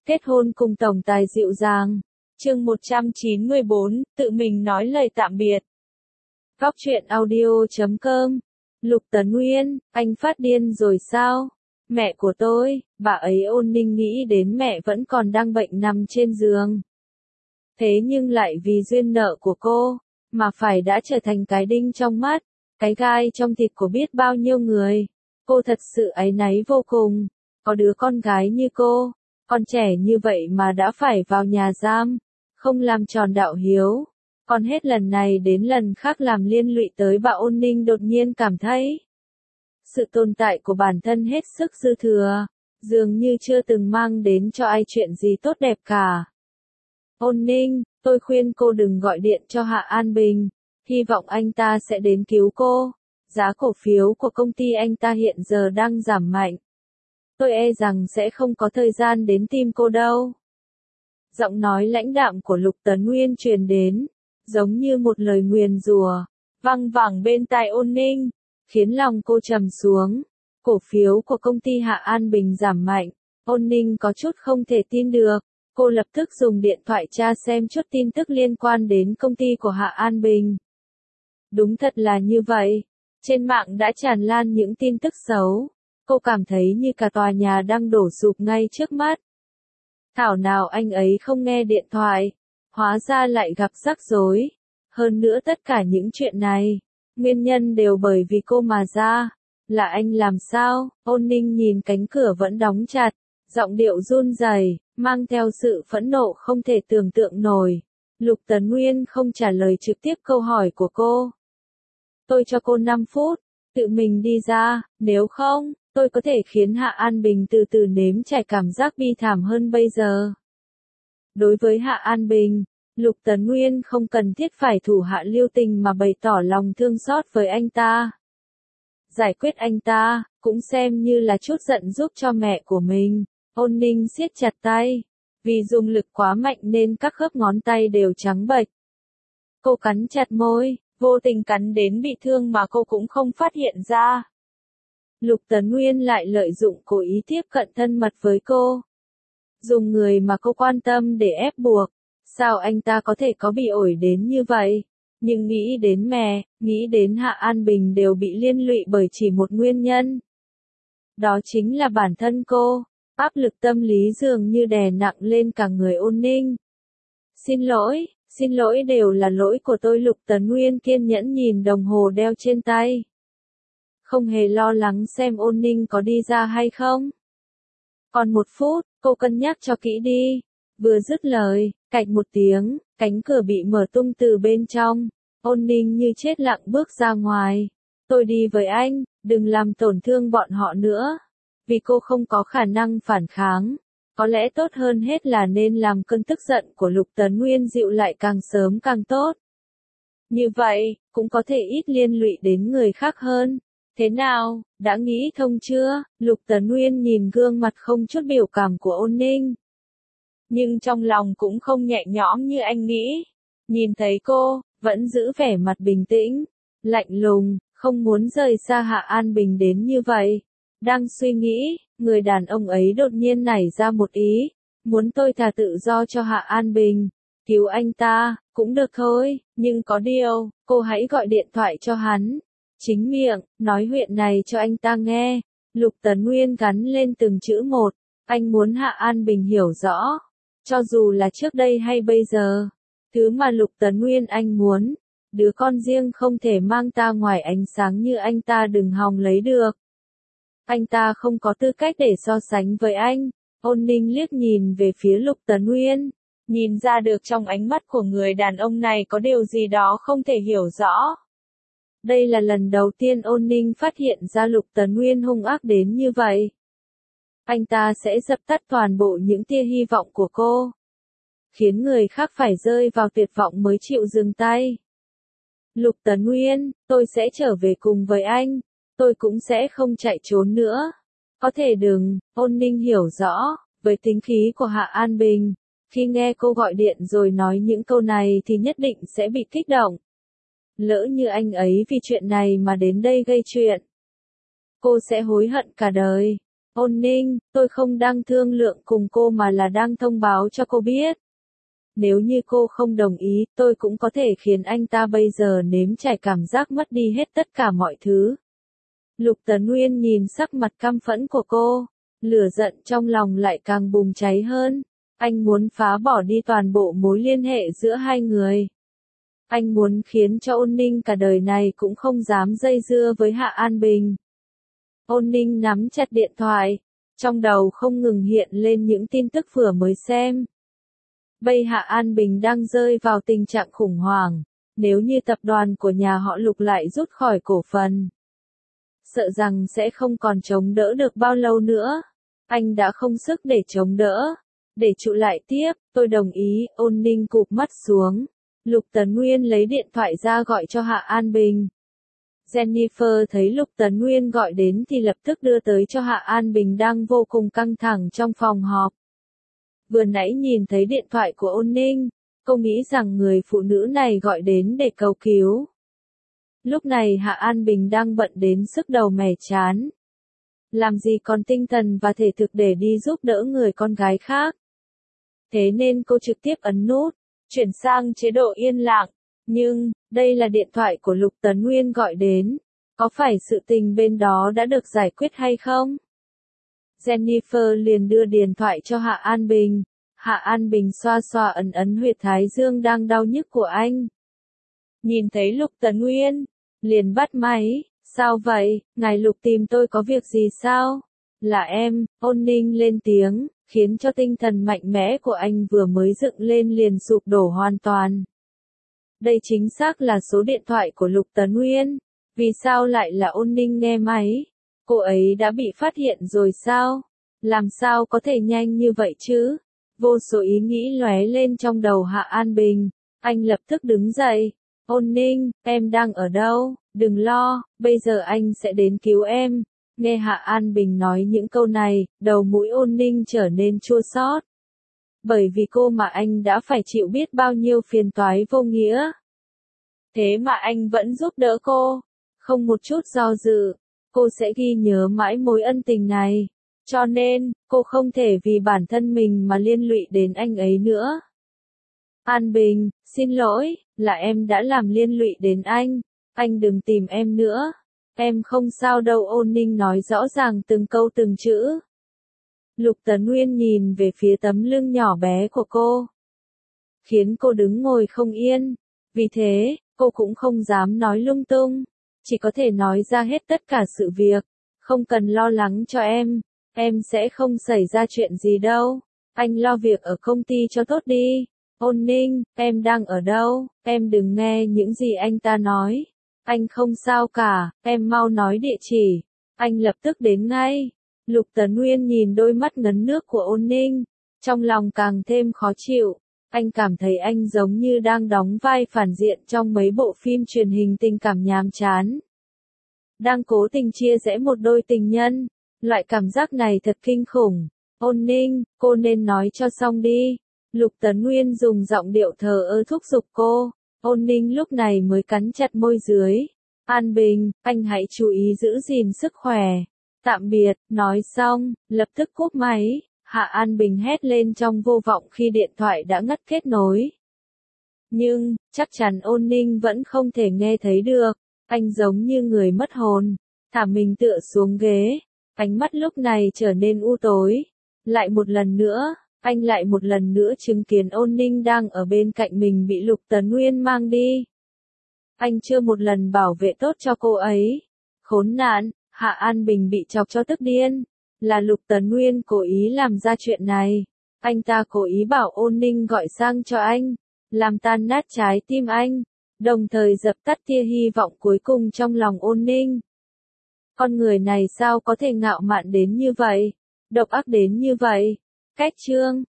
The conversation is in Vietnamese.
Kết hôn cùng tổng tài dịu dàng. Chương 194, tự mình nói lời tạm biệt. Góc truyện audio.com. Lục Tấn Nguyên, anh phát điên rồi sao? Mẹ của tôi, bà ấy Ôn Ninh nghĩ đến mẹ vẫn còn đang bệnh nằm trên giường. Thế nhưng lại vì duyên nợ của cô, mà phải đã trở thành cái đinh trong mắt, cái gai trong thịt của biết bao nhiêu người. Cô thật sự áy náy vô cùng. Có đứa con gái như cô, con trẻ như vậy mà đã phải vào nhà giam, không làm tròn đạo hiếu. Còn hết lần này đến lần khác làm liên lụy tới bà Ôn Ninh, đột nhiên cảm thấy sự tồn tại của bản thân hết sức dư thừa, dường như chưa từng mang đến cho ai chuyện gì tốt đẹp cả. Ôn Ninh, tôi khuyên cô đừng gọi điện cho Hạ An Bình, hy vọng anh ta sẽ đến cứu cô. Giá cổ phiếu của công ty anh ta hiện giờ đang giảm mạnh. Tôi e rằng sẽ không có thời gian đến tìm cô đâu. Giọng nói lãnh đạm của Lục Tấn Nguyên truyền đến, giống như một lời nguyền rủa, văng vẳng bên tai Ôn Ninh, khiến lòng cô trầm xuống. Cổ phiếu của công ty Hạ An Bình giảm mạnh, Ôn Ninh có chút không thể tin được. Cô lập tức dùng điện thoại tra xem chút tin tức liên quan đến công ty của Hạ An Bình. Đúng thật là như vậy. Trên mạng đã tràn lan những tin tức xấu. Cô cảm thấy như cả tòa nhà đang đổ sụp ngay trước mắt. Thảo nào anh ấy không nghe điện thoại. Hóa ra lại gặp rắc rối. Hơn nữa tất cả những chuyện này, nguyên nhân đều bởi vì cô mà ra. Là anh làm sao? Ôn Ninh nhìn cánh cửa vẫn đóng chặt, giọng điệu run rẩy, mang theo sự phẫn nộ không thể tưởng tượng nổi. Lục Tấn Nguyên không trả lời trực tiếp câu hỏi của cô. Tôi cho cô 5 phút, tự mình đi ra, nếu không, tôi có thể khiến Hạ An Bình từ từ nếm trải cảm giác bi thảm hơn bây giờ. Đối với Hạ An Bình, Lục Tấn Nguyên không cần thiết phải thủ hạ lưu tình mà bày tỏ lòng thương xót với anh ta. Giải quyết anh ta, cũng xem như là chút giận giúp cho mẹ của mình. Ôn Ninh siết chặt tay, vì dùng lực quá mạnh nên các khớp ngón tay đều trắng bệch. Cô cắn chặt môi, vô tình cắn đến bị thương mà cô cũng không phát hiện ra. Lục Tấn Nguyên lại lợi dụng cố ý tiếp cận thân mật với cô. Dùng người mà cô quan tâm để ép buộc. Sao anh ta có thể có bị ổi đến như vậy? Nhưng nghĩ đến mẹ, nghĩ đến Hạ An Bình đều bị liên lụy bởi chỉ một nguyên nhân. Đó chính là bản thân cô. Áp lực tâm lý dường như đè nặng lên cả người Ôn Ninh. Xin lỗi đều là lỗi của tôi. Lục Tấn Nguyên kiên nhẫn nhìn đồng hồ đeo trên tay. Không hề lo lắng xem Ôn Ninh có đi ra hay không. Còn 1 phút, cô cân nhắc cho kỹ đi. Vừa dứt lời, cạch một tiếng, cánh cửa bị mở tung từ bên trong. Ôn Ninh như chết lặng bước ra ngoài. Tôi đi với anh, đừng làm tổn thương bọn họ nữa. Vì cô không có khả năng phản kháng. Có lẽ tốt hơn hết là nên làm cơn tức giận của Lục Tấn Nguyên dịu lại càng sớm càng tốt. Như vậy, cũng có thể ít liên lụy đến người khác hơn. Thế nào, đã nghĩ thông chưa? Lục Tấn Nguyên nhìn gương mặt không chút biểu cảm của Ôn Ninh. Nhưng trong lòng cũng không nhẹ nhõm như anh nghĩ. Nhìn thấy cô, vẫn giữ vẻ mặt bình tĩnh, lạnh lùng, không muốn rời xa Hạ An Bình đến như vậy. Đang suy nghĩ, người đàn ông ấy đột nhiên nảy ra một ý, muốn tôi thả tự do cho Hạ An Bình, cứu anh ta, cũng được thôi, nhưng có điều, cô hãy gọi điện thoại cho hắn, chính miệng, nói chuyện này cho anh ta nghe. Lục Tấn Nguyên gắn lên từng chữ một, anh muốn Hạ An Bình hiểu rõ, cho dù là trước đây hay bây giờ, thứ mà Lục Tấn Nguyên anh muốn, đứa con riêng không thể mang ta ngoài ánh sáng như anh ta đừng hòng lấy được. Anh ta không có tư cách để so sánh với anh. Ôn Ninh liếc nhìn về phía Lục Tấn Nguyên, nhìn ra được trong ánh mắt của người đàn ông này có điều gì đó không thể hiểu rõ. Đây là lần đầu tiên Ôn Ninh phát hiện ra Lục Tấn Nguyên hung ác đến như vậy. Anh ta sẽ dập tắt toàn bộ những tia hy vọng của cô, khiến người khác phải rơi vào tuyệt vọng mới chịu dừng tay. Lục Tấn Nguyên, tôi sẽ trở về cùng với anh. Tôi cũng sẽ không chạy trốn nữa. Có thể đừng. Ôn Ninh hiểu rõ, với tính khí của Hạ An Bình, khi nghe cô gọi điện rồi nói những câu này thì nhất định sẽ bị kích động. Lỡ như anh ấy vì chuyện này mà đến đây gây chuyện, cô sẽ hối hận cả đời. Ôn Ninh, tôi không đang thương lượng cùng cô mà là đang thông báo cho cô biết. Nếu như cô không đồng ý, tôi cũng có thể khiến anh ta bây giờ nếm trải cảm giác mất đi hết tất cả mọi thứ. Lục Tấn Nguyên nhìn sắc mặt căm phẫn của cô, lửa giận trong lòng lại càng bùng cháy hơn. Anh muốn phá bỏ đi toàn bộ mối liên hệ giữa hai người. Anh muốn khiến cho Ôn Ninh cả đời này cũng không dám dây dưa với Hạ An Bình. Ôn Ninh nắm chặt điện thoại, trong đầu không ngừng hiện lên những tin tức vừa mới xem. Bây Hạ An Bình đang rơi vào tình trạng khủng hoảng, nếu như tập đoàn của nhà họ Lục lại rút khỏi cổ phần, sợ rằng sẽ không còn chống đỡ được bao lâu nữa. Anh đã không sức để chống đỡ, để trụ lại tiếp, tôi đồng ý. Ôn Ninh cụp mắt xuống. Lục Tấn Nguyên lấy điện thoại ra gọi cho Hạ An Bình. Jennifer thấy Lục Tấn Nguyên gọi đến thì lập tức đưa tới cho Hạ An Bình đang vô cùng căng thẳng trong phòng họp. Vừa nãy nhìn thấy điện thoại của Ôn Ninh, cô nghĩ rằng người phụ nữ này gọi đến để cầu cứu. Lúc này Hạ An Bình đang bận đến sức đầu mẻ chán. Làm gì còn tinh thần và thể thực để đi giúp đỡ người con gái khác. Thế nên cô trực tiếp ấn nút, chuyển sang chế độ yên lặng. Nhưng, đây là điện thoại của Lục Tấn Nguyên gọi đến. Có phải sự tình bên đó đã được giải quyết hay không? Jennifer liền đưa điện thoại cho Hạ An Bình. Hạ An Bình xoa xoa ấn huyệt thái dương đang đau nhức của anh. Nhìn thấy Lục Tấn Nguyên, liền bắt máy. Sao vậy, ngài Lục tìm tôi có việc gì sao? Là em. Ôn Ninh lên tiếng, khiến cho tinh thần mạnh mẽ của anh vừa mới dựng lên liền sụp đổ hoàn toàn. Đây chính xác là số điện thoại của Lục Tấn Nguyên. Vì sao lại là Ôn Ninh nghe máy? Cô ấy đã bị phát hiện rồi sao? Làm sao có thể nhanh như vậy chứ? Vô số ý nghĩ lóe lên trong đầu Hạ An Bình. Anh lập tức đứng dậy. Ôn Ninh, em đang ở đâu? Đừng lo, bây giờ anh sẽ đến cứu em. Nghe Hạ An Bình nói những câu này, đầu mũi Ôn Ninh trở nên chua xót. Bởi vì cô mà anh đã phải chịu biết bao nhiêu phiền toái vô nghĩa. Thế mà anh vẫn giúp đỡ cô. Không một chút do dự. Cô sẽ ghi nhớ mãi mối ân tình này. Cho nên, cô không thể vì bản thân mình mà liên lụy đến anh ấy nữa. An Bình, xin lỗi, là em đã làm liên lụy đến anh. Anh đừng tìm em nữa. Em không sao đâu. Ôn Ninh nói rõ ràng từng câu từng chữ. Lục Tấn Nguyên nhìn về phía tấm lưng nhỏ bé của cô. Khiến cô đứng ngồi không yên. Vì thế, cô cũng không dám nói lung tung. Chỉ có thể nói ra hết tất cả sự việc. Không cần lo lắng cho em sẽ không xảy ra chuyện gì đâu. Anh lo việc ở công ty cho tốt đi. Ôn Ninh, em đang ở đâu? Em đừng nghe những gì anh ta nói. Anh không sao cả, em mau nói địa chỉ. Anh lập tức đến ngay. Lục Tấn Nguyên nhìn đôi mắt ngấn nước của Ôn Ninh. Trong lòng càng thêm khó chịu. Anh cảm thấy anh giống như đang đóng vai phản diện trong mấy bộ phim truyền hình tình cảm nhàm chán. Đang cố tình chia rẽ một đôi tình nhân. Loại cảm giác này thật kinh khủng. Ôn Ninh, cô nên nói cho xong đi. Lục Tấn Nguyên dùng giọng điệu thờ ơ thúc giục cô. Ôn Ninh lúc này mới cắn chặt môi dưới. An Bình, anh hãy chú ý giữ gìn sức khỏe. Tạm biệt, nói xong, lập tức cúp máy. Hạ An Bình hét lên trong vô vọng khi điện thoại đã ngắt kết nối. Nhưng, chắc chắn Ôn Ninh vẫn không thể nghe thấy được. Anh giống như người mất hồn. Thả mình tựa xuống ghế. Ánh mắt lúc này trở nên u tối. Lại một lần nữa, anh lại một lần nữa chứng kiến Ôn Ninh đang ở bên cạnh mình bị Lục Tấn Nguyên mang đi. Anh chưa một lần bảo vệ tốt cho cô ấy. Khốn nạn, Hạ An Bình bị chọc cho tức điên. Là Lục Tấn Nguyên cố ý làm ra chuyện này. Anh ta cố ý bảo Ôn Ninh gọi sang cho anh. Làm tan nát trái tim anh. Đồng thời dập tắt tia hy vọng cuối cùng trong lòng Ôn Ninh. Con người này sao có thể ngạo mạn đến như vậy? Độc ác đến như vậy? Cách chương